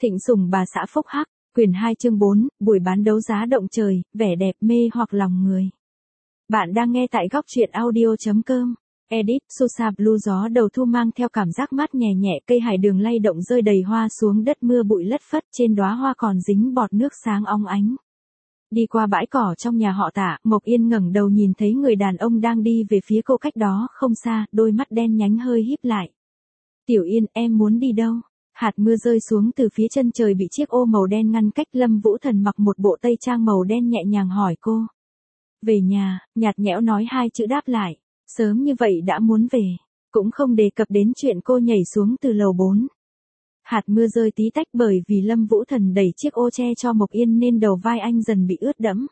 Thịnh Sủng bà xã Phúc Hắc, quyển 2 chương 4, buổi bán đấu giá động trời, vẻ đẹp mê hoặc lòng người. Bạn đang nghe tại góc truyện audio.com. Edit, Susa Blue gió đầu thu mang theo cảm giác mát nhẹ nhẹ, cây hải đường lay động rơi đầy hoa xuống đất, mưa bụi lất phất, trên đóa hoa còn dính bọt nước sáng óng ánh. Đi qua bãi cỏ trong nhà họ Tạ, Mộc Yên ngẩng đầu nhìn thấy người đàn ông đang đi về phía cô cách đó không xa, đôi mắt đen nhánh hơi híp lại. Tiểu Yên, em muốn đi đâu? Hạt mưa rơi xuống từ phía chân trời bị chiếc ô màu đen ngăn cách. Lâm Vũ Thần mặc một bộ tây trang màu đen nhẹ nhàng hỏi cô. Về nhà, nhạt nhẽo nói hai chữ đáp lại. Sớm như vậy đã muốn về. Cũng không đề cập đến chuyện cô nhảy xuống từ lầu 4. Hạt mưa rơi tí tách bởi vì Lâm Vũ Thần đẩy chiếc ô che cho Mộc Yên nên đầu vai anh dần bị ướt đẫm.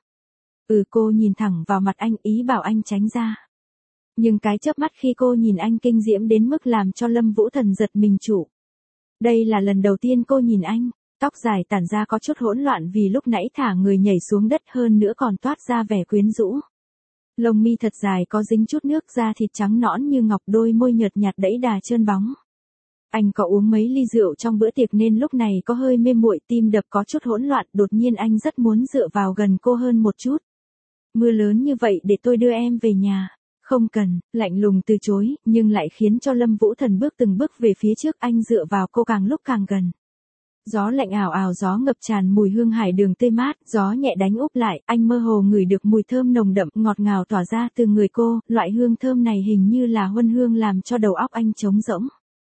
Cô nhìn thẳng vào mặt anh, ý bảo anh tránh ra. Nhưng cái chớp mắt khi cô nhìn anh kinh diễm đến mức làm cho Lâm Vũ Thần giật mình trụ. Đây là lần đầu tiên cô nhìn anh, tóc dài tản ra có chút hỗn loạn vì lúc nãy thả người nhảy xuống đất, hơn nữa còn toát ra vẻ quyến rũ. Lông mi thật dài có dính chút nước, da thịt trắng nõn như ngọc, đôi môi nhợt nhạt đẫy đà trơn bóng. Anh có uống mấy ly rượu trong bữa tiệc nên lúc này có hơi mê muội, tim đập có chút hỗn loạn, đột nhiên anh rất muốn dựa vào gần cô hơn một chút. Mưa lớn như vậy để tôi đưa em về nhà. Không cần, lạnh lùng từ chối, nhưng lại khiến cho Lâm Vũ Thần bước từng bước về phía trước, anh dựa vào cô càng lúc càng gần. Gió lạnh ảo ảo, gió ngập tràn mùi hương hải đường tươi mát, gió nhẹ đánh úp lại, anh mơ hồ ngửi được mùi thơm nồng đậm ngọt ngào tỏa ra từ người cô, loại hương thơm này hình như là huân hương làm cho đầu óc anh trống rỗng.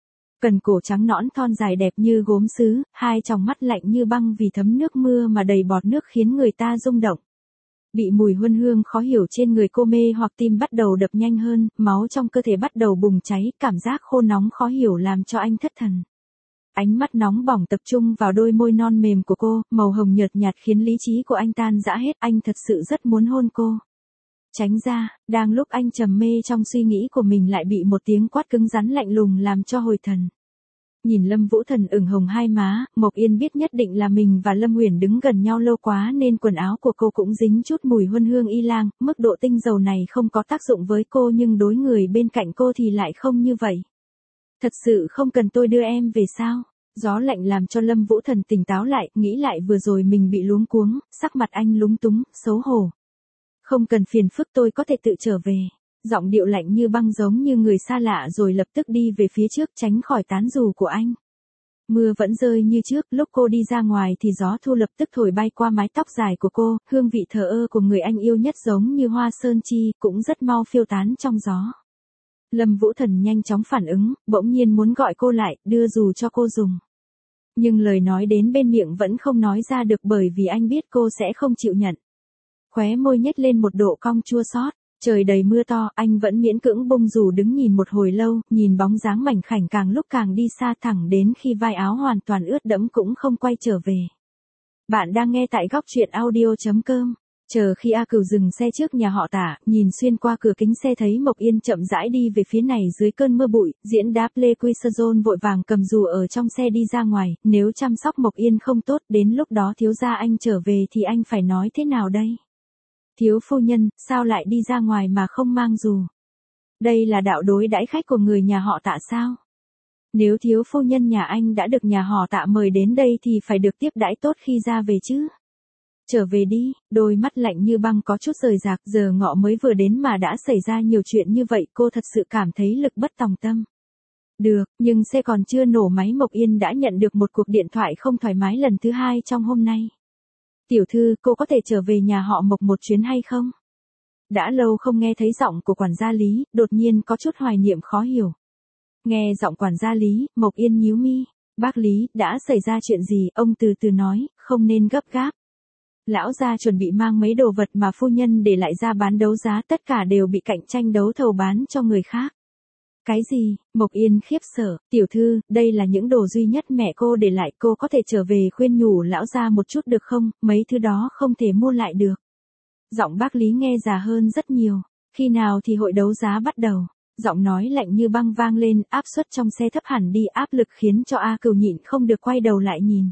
Cần cổ trắng nõn thon dài đẹp như gốm sứ, hai tròng mắt lạnh như băng vì thấm nước mưa mà đầy bọt nước khiến người ta rung động. Bị mùi huân hương khó hiểu trên người cô mê hoặc, tim bắt đầu đập nhanh hơn, máu trong cơ thể bắt đầu bùng cháy, cảm giác khô nóng khó hiểu làm cho anh thất thần. Ánh mắt nóng bỏng tập trung vào đôi môi non mềm của cô, màu hồng nhợt nhạt khiến lý trí của anh tan rã hết, anh thật sự rất muốn hôn cô. Tránh ra, đang lúc anh trầm mê trong suy nghĩ của mình lại bị một tiếng quát cứng rắn lạnh lùng làm cho hồi thần. Nhìn Lâm Vũ Thần ửng hồng hai má, Mộc Yên biết nhất định là mình và Lâm Uyển đứng gần nhau lâu quá nên quần áo của cô cũng dính chút mùi huân hương y lang, mức độ tinh dầu này không có tác dụng với cô nhưng đối người bên cạnh cô thì lại không như vậy. Thật sự không cần tôi đưa em về sao? Gió lạnh làm cho Lâm Vũ Thần tỉnh táo lại, nghĩ lại vừa rồi mình bị luống cuống, sắc mặt anh lúng túng, xấu hổ. Không cần phiền phức, tôi có thể tự trở về. Giọng điệu lạnh như băng giống như người xa lạ rồi lập tức đi về phía trước tránh khỏi tán dù của anh. Mưa vẫn rơi như trước, lúc cô đi ra ngoài thì gió thu lập tức thổi bay qua mái tóc dài của cô, hương vị thờ ơ của người anh yêu nhất giống như hoa sơn chi, cũng rất mau phiêu tán trong gió. Lâm Vũ Thần nhanh chóng phản ứng, bỗng nhiên muốn gọi cô lại, đưa dù cho cô dùng. Nhưng lời nói đến bên miệng vẫn không nói ra được bởi vì anh biết cô sẽ không chịu nhận. Khóe môi nhếch lên một độ cong chua xót. Trời đầy mưa to, anh vẫn miễn cưỡng bung dù đứng nhìn một hồi lâu, nhìn bóng dáng mảnh khảnh càng lúc càng đi xa thẳng đến khi vai áo hoàn toàn ướt đẫm cũng không quay trở về. Bạn đang nghe tại góc truyện audio.com. Chờ khi A Cửu dừng xe trước nhà họ Tạ, nhìn xuyên qua cửa kính xe thấy Mộc Yên chậm rãi đi về phía này dưới cơn mưa bụi, diễn đáp Lê Quy Sơ Dôn vội vàng cầm dù ở trong xe đi ra ngoài, nếu chăm sóc Mộc Yên không tốt, đến lúc đó thiếu gia anh trở về thì anh phải nói thế nào đây? Thiếu phu nhân, sao lại đi ra ngoài mà không mang dù? Đây là đạo đối đãi khách của người nhà họ Tạ sao? Nếu thiếu phu nhân nhà anh đã được nhà họ Tạ mời đến đây thì phải được tiếp đãi tốt khi ra về chứ? Trở về đi, đôi mắt lạnh như băng có chút rời rạc, giờ ngọ mới vừa đến mà đã xảy ra nhiều chuyện như vậy, cô thật sự cảm thấy lực bất tòng tâm. Được, nhưng xe còn chưa nổ máy Mộc Yên đã nhận được một cuộc điện thoại không thoải mái lần thứ hai trong hôm nay. Tiểu thư, cô có thể trở về nhà họ Mộc một chuyến hay không? Đã lâu không nghe thấy giọng của quản gia Lý, đột nhiên có chút hoài niệm khó hiểu. Nghe giọng quản gia Lý, Mộc Yên nhíu mi. Bác Lý, đã xảy ra chuyện gì? Ông từ từ nói, không nên gấp gáp. Lão gia chuẩn bị mang mấy đồ vật mà phu nhân để lại ra bán đấu giá, tất cả đều bị cạnh tranh đấu thầu bán cho người khác. Cái gì? Mộc Yên khiếp sợ, tiểu thư, đây là những đồ duy nhất mẹ cô để lại, cô có thể trở về khuyên nhủ lão gia một chút được không, mấy thứ đó không thể mua lại được. Giọng bác Lý nghe già hơn rất nhiều, khi nào thì hội đấu giá bắt đầu? Giọng nói lạnh như băng vang lên, áp suất trong xe thấp hẳn đi, áp lực khiến cho A Cửu nhịn không được quay đầu lại nhìn.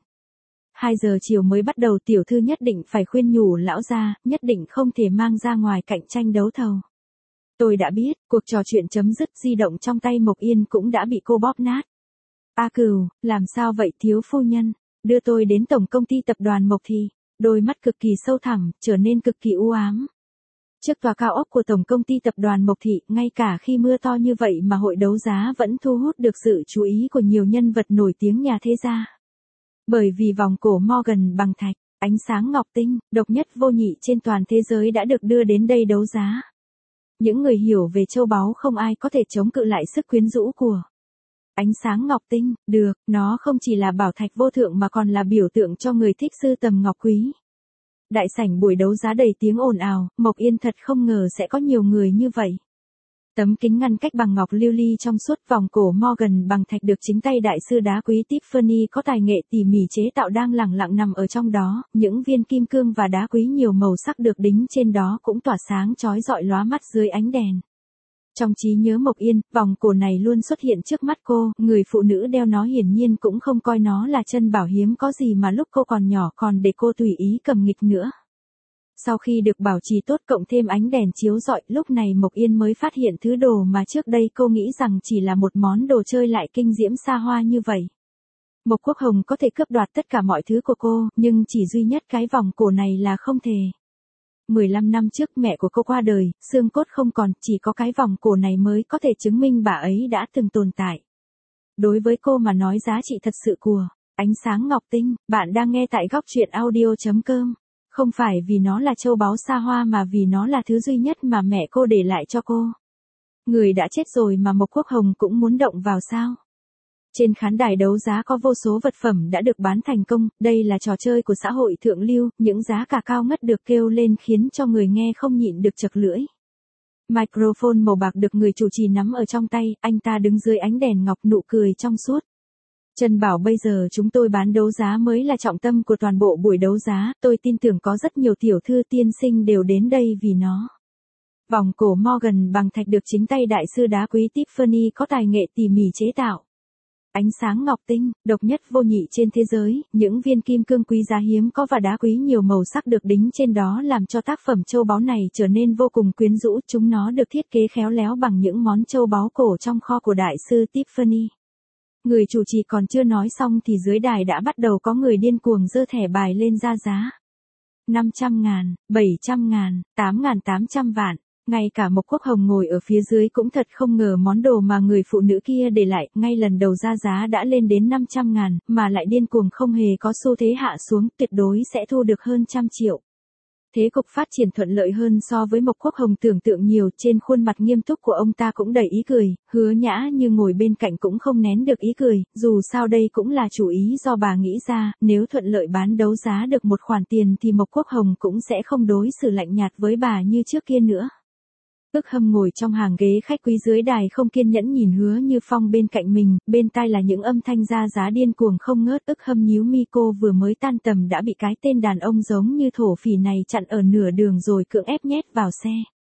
2 giờ chiều mới bắt đầu, tiểu thư nhất định phải khuyên nhủ lão gia, nhất định không thể mang ra ngoài cạnh tranh đấu thầu. Tôi đã biết, cuộc trò chuyện chấm dứt, di động trong tay Mộc Yên cũng đã bị cô bóp nát. A Cửu, làm sao vậy thiếu phu nhân? đưa tôi đến tổng công ty tập đoàn Mộc Thị, đôi mắt cực kỳ sâu thẳm, trở nên cực kỳ u ám. Trước tòa cao ốc của tổng công ty tập đoàn Mộc Thị, ngay cả khi mưa to như vậy mà hội đấu giá vẫn thu hút được sự chú ý của nhiều nhân vật nổi tiếng nhà thế gia. Bởi vì vòng cổ Morgan bằng thạch, ánh sáng ngọc tinh, độc nhất vô nhị trên toàn thế giới đã được đưa đến đây đấu giá. Những người hiểu về châu báu không ai có thể chống cự lại sức quyến rũ của ánh sáng ngọc tinh, được, nó không chỉ là bảo thạch vô thượng mà còn là biểu tượng cho người thích sưu tầm ngọc quý. Đại sảnh buổi đấu giá đầy tiếng ồn ào, Mộc Yên thật không ngờ sẽ có nhiều người như vậy. Tấm kính ngăn cách bằng ngọc lưu ly trong suốt, vòng cổ Morgan bằng thạch được chính tay đại sư đá quý Tiffany có tài nghệ tỉ mỉ chế tạo đang lẳng lặng nằm ở trong đó, những viên kim cương và đá quý nhiều màu sắc được đính trên đó cũng tỏa sáng chói rọi lóa mắt dưới ánh đèn. Trong trí nhớ Mộc Yên, vòng cổ này luôn xuất hiện trước mắt cô, người phụ nữ đeo nó hiển nhiên cũng không coi nó là chân bảo hiếm có gì mà lúc cô còn nhỏ còn để cô tùy ý cầm nghịch nữa. Sau khi được bảo trì tốt cộng thêm ánh đèn chiếu rọi, lúc này Mộc Yên mới phát hiện thứ đồ mà trước đây cô nghĩ rằng chỉ là một món đồ chơi lại kinh diễm xa hoa như vậy. Mộc Quốc Hồng có thể cướp đoạt tất cả mọi thứ của cô, nhưng chỉ duy nhất cái vòng cổ này là không thể. 15 năm trước mẹ của cô qua đời, xương cốt không còn, chỉ có cái vòng cổ này mới có thể chứng minh bà ấy đã từng tồn tại. Đối với cô mà nói giá trị thật sự của ánh sáng ngọc tinh, bạn đang nghe tại góc truyện audio.com. Không phải vì nó là châu báu xa hoa mà vì nó là thứ duy nhất mà mẹ cô để lại cho cô. Người đã chết rồi mà Mộc Quốc Hồng cũng muốn động vào sao? Trên khán đài đấu giá có vô số vật phẩm đã được bán thành công, đây là trò chơi của xã hội thượng lưu, những giá cả cao ngất được kêu lên khiến cho người nghe không nhịn được chật lưỡi. Microphone màu bạc được người chủ trì nắm ở trong tay, anh ta đứng dưới ánh đèn ngọc nụ cười trong suốt. Trần bảo bây giờ chúng tôi bán đấu giá mới là trọng tâm của toàn bộ buổi đấu giá, tôi tin tưởng có rất nhiều tiểu thư tiên sinh đều đến đây vì nó. Vòng cổ Morgan bằng thạch được chính tay đại sư đá quý Tiffany có tài nghệ tỉ mỉ chế tạo. Ánh sáng ngọc tinh, độc nhất vô nhị trên thế giới, những viên kim cương quý giá hiếm có và đá quý nhiều màu sắc được đính trên đó làm cho tác phẩm châu báu này trở nên vô cùng quyến rũ, chúng nó được thiết kế khéo léo bằng những món châu báu cổ trong kho của đại sư Tiffany. Người chủ trì còn chưa nói xong thì dưới đài đã bắt đầu có người điên cuồng giơ thẻ bài lên ra giá. 500.000, 700.000, 8.800 vạn. Ngay cả Mộc Quốc Hồng ngồi ở phía dưới cũng thật không ngờ món đồ mà người phụ nữ kia để lại, ngay lần đầu ra giá đã lên đến 500.000, mà lại điên cuồng không hề có xu thế hạ xuống, tuyệt đối sẽ thu được hơn 100 triệu. Thế cục phát triển thuận lợi hơn so với Mộc Quốc Hồng tưởng tượng nhiều, trên khuôn mặt nghiêm túc của ông ta cũng đầy ý cười, Hứa Nhã Như ngồi bên cạnh cũng không nén được ý cười, dù sao đây cũng là chủ ý do bà nghĩ ra, nếu thuận lợi bán đấu giá được một khoản tiền thì Mộc Quốc Hồng cũng sẽ không đối xử lạnh nhạt với bà như trước kia nữa. Ức Hâm ngồi trong hàng ghế khách quý dưới đài không kiên nhẫn nhìn Hứa Như Phong bên cạnh mình, bên tai là những âm thanh ra giá điên cuồng không ngớt. Ức Hâm nhíu mi, cô vừa mới tan tầm đã bị cái tên đàn ông giống như thổ phỉ này chặn ở nửa đường rồi cưỡng ép nhét vào xe.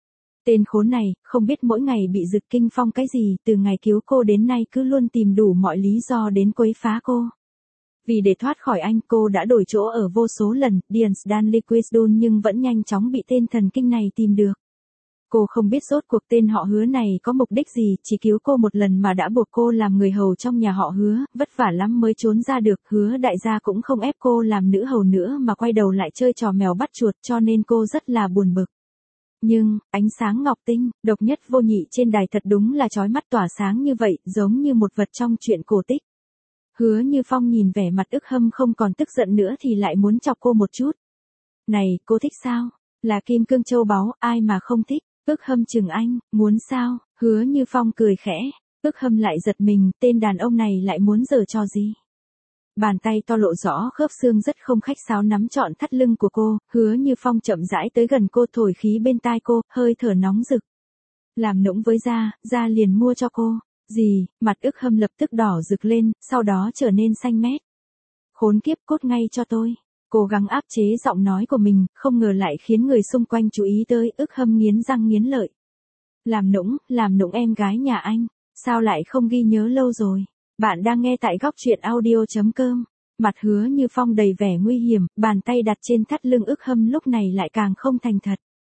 Tên khốn này, không biết mỗi ngày bị Dực Kinh Phong cái gì, từ ngày cứu cô đến nay cứ luôn tìm đủ mọi lý do đến quấy phá cô. Vì để thoát khỏi anh, cô đã đổi chỗ ở vô số lần, Diane Stanley Quisdon, nhưng vẫn nhanh chóng bị tên thần kinh này tìm được. Cô không biết rốt cuộc tên họ Hứa này có mục đích gì, chỉ cứu cô một lần mà đã buộc cô làm người hầu trong nhà họ Hứa, vất vả lắm mới trốn ra được. Hứa đại gia cũng không ép cô làm nữ hầu nữa mà quay đầu lại chơi trò mèo bắt chuột, cho nên cô rất là buồn bực. Nhưng, ánh sáng ngọc tinh, độc nhất vô nhị trên đài thật đúng là chói mắt tỏa sáng như vậy, giống như một vật trong truyện cổ tích. Hứa Như Phong nhìn vẻ mặt Ức Hâm không còn tức giận nữa thì lại muốn chọc cô một chút. Này, cô thích sao? Là kim cương châu báu, ai mà không thích? Ức Hâm chừng anh, muốn sao? Hứa Như Phong cười khẽ. Ức Hâm lại giật mình, tên đàn ông này lại muốn giở trò gì? Bàn tay to lộ rõ khớp xương rất không khách sáo nắm trọn thắt lưng của cô, Hứa Như Phong chậm rãi tới gần cô, thổi khí bên tai cô, hơi thở nóng rực. Làm nũng với da liền mua cho cô. Gì? Mặt Ức Hâm lập tức đỏ rực lên, sau đó trở nên xanh mét. Khốn kiếp, cốt ngay cho tôi. Cố gắng áp chế giọng nói của mình, không ngờ lại khiến người xung quanh chú ý tới. Ức Hâm nghiến răng nghiến lợi. Làm nũng em gái nhà anh, sao lại không ghi nhớ lâu rồi. Bạn đang nghe tại góc truyện audio.com. Mặt Hứa Như Phong đầy vẻ nguy hiểm, bàn tay đặt trên thắt lưng Ức Hâm lúc này lại càng không thành thật.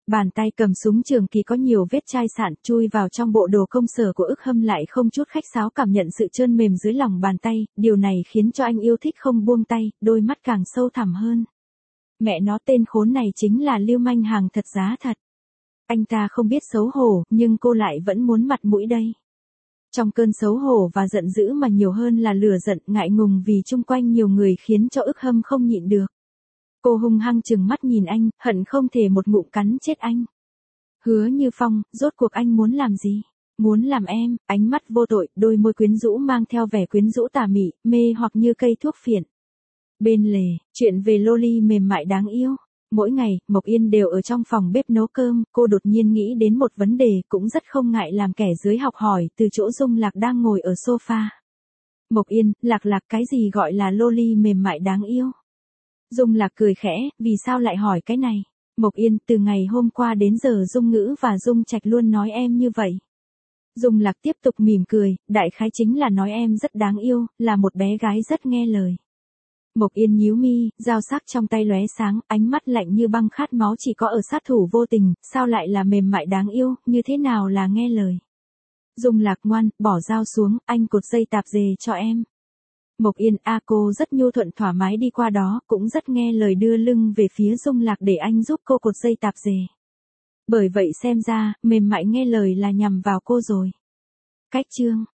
Bàn tay cầm súng trường kỳ có nhiều vết chai sạn chui vào trong bộ đồ công sở của Ức Hâm lại không chút khách sáo cảm nhận sự trơn mềm dưới lòng bàn tay, điều này khiến cho anh yêu thích không buông tay, đôi mắt càng sâu thẳm hơn. Mẹ nó tên khốn này chính là lưu manh hàng thật giá thật. Anh ta không biết xấu hổ, nhưng cô lại vẫn muốn mặt mũi đây. Trong cơn xấu hổ và giận dữ mà nhiều hơn là lửa giận ngại ngùng vì chung quanh nhiều người khiến cho Ức Hâm không nhịn được. Cô hung hăng trừng mắt nhìn anh, hận không thể một ngụm cắn chết anh. Hứa Như Phong, rốt cuộc anh muốn làm gì? Muốn làm em, ánh mắt vô tội, đôi môi quyến rũ mang theo vẻ quyến rũ tà mị, mê hoặc như cây thuốc phiện. Bên lề, chuyện về loli mềm mại đáng yêu. Mỗi ngày, Mộc Yên đều ở trong phòng bếp nấu cơm, cô đột nhiên nghĩ đến một vấn đề cũng rất không ngại làm kẻ dưới học hỏi từ chỗ Dung Lạc đang ngồi ở sofa. Mộc Yên, Lạc cái gì gọi là loli mềm mại đáng yêu? Dung Lạc cười khẽ, vì sao lại hỏi cái này? Mộc Yên, từ ngày hôm qua đến giờ Dung Ngữ và Dung Trạch luôn nói em như vậy. Dung Lạc tiếp tục mỉm cười, đại khái chính là nói em rất đáng yêu, là một bé gái rất nghe lời. Mộc Yên nhíu mi, dao sắc trong tay lóe sáng, ánh mắt lạnh như băng khát máu chỉ có ở sát thủ vô tình, sao lại là mềm mại đáng yêu, như thế nào là nghe lời. Dung Lạc ngoan, bỏ dao xuống, anh cột dây tạp dề cho em. Mộc Yên, cô rất nhu thuận thoải mái đi qua đó, cũng rất nghe lời đưa lưng về phía Dung Lạc để anh giúp cô cột dây tạp dề. Bởi vậy xem ra, mềm mại nghe lời là nhằm vào cô rồi. Cách chương